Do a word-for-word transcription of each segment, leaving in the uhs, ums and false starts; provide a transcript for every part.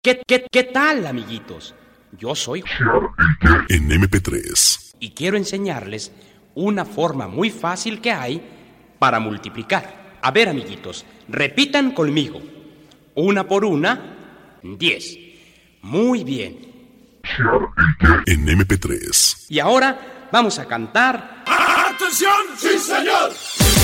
¿Qué, qué, qué tal, amiguitos? Yo soy en eme pe tres y quiero enseñarles una forma muy fácil que hay para multiplicar. A ver, amiguitos, repitan conmigo. Una por una, diez. Muy bien. En eme pe tres. Y ahora vamos a cantar. ¡Atención! ¡Sí, señor!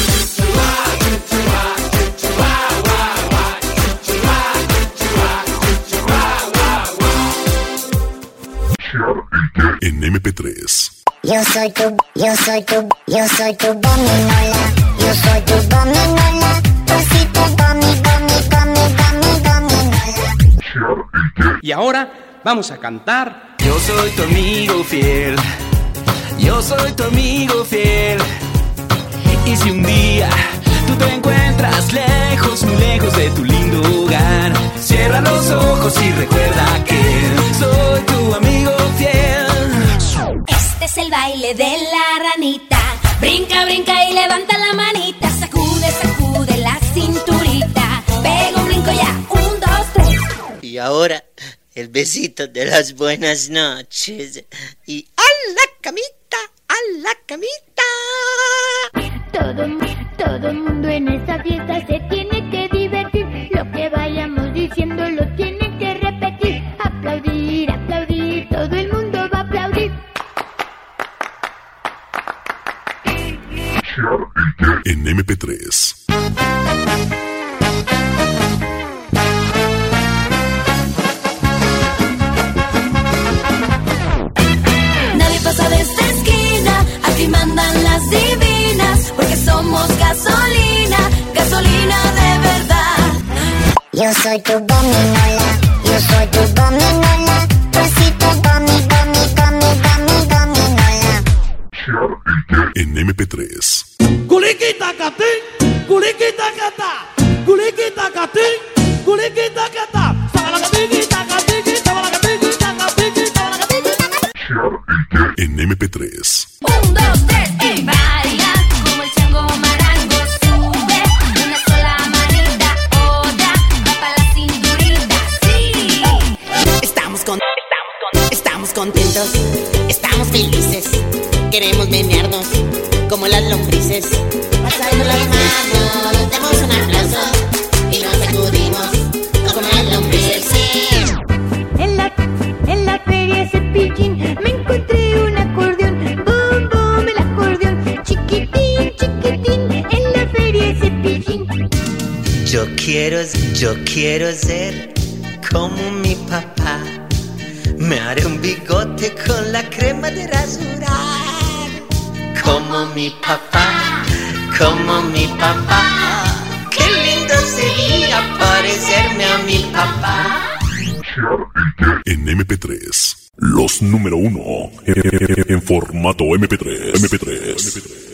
En eme pe tres. Yo soy tu, yo soy tu, yo soy tu gominola. Yo soy tu gominola. Cosito gomi, gomi, gomi, gomi, gominola. Y ahora vamos a cantar. Yo soy tu amigo fiel. Yo soy tu amigo fiel. Y si un día tú te encuentras lejos, muy lejos de tu lindo hogar, cierra los ojos y recuerda que soy tu amigo fiel. Este es el baile de la ranita. Brinca, brinca y levanta la manita. Sacude, sacude la cinturita. Pega un brinco ya, un, dos, tres. Y ahora, el besito de las buenas noches. Y a la camita, a la camita. Todo, todo el mundo en esta fiesta se tiene que divertir. Lo que vayamos diciendo lo tienen que repetir. Aplaudir, aplaudir, todo el mundo va a aplaudir. En eme pe tres. Nadie pasa de esta esquina. Aquí mandan las divinas. Porque somos gasolina, gasolina de verdad. Yo soy tu gominola. Yo soy tu gominola. Cosito gomi, gomi, gomi, gomi, gominola. En eme pe tres. Culiquita catín, culiquita catá, culiquita catín, culiquita catá. En eme pe tres. Un, dos, tres y baila. Como el chango marango sube. Una sola manita, otra, va pa' la cinturita, sí. Estamos con, estamos con, estamos contentos, estamos felices. Queremos menearnos como las lombrices. Pasando las manos, demos un aplauso y nos sacudimos como las lombrices. En la, en la feria Cepillín me encontré un acordeón. Bom, bom, el acordeón. Chiquitín, chiquitín, en la feria Cepillín. Yo quiero, yo quiero ser como mi papá. Me haré un bigote con la crema de rasurar. Como mi papá, como mi papá. Qué lindo sería parecerme a mi papá. En eme pe tres. Los número uno en, en formato eme pe tres. eme pe tres.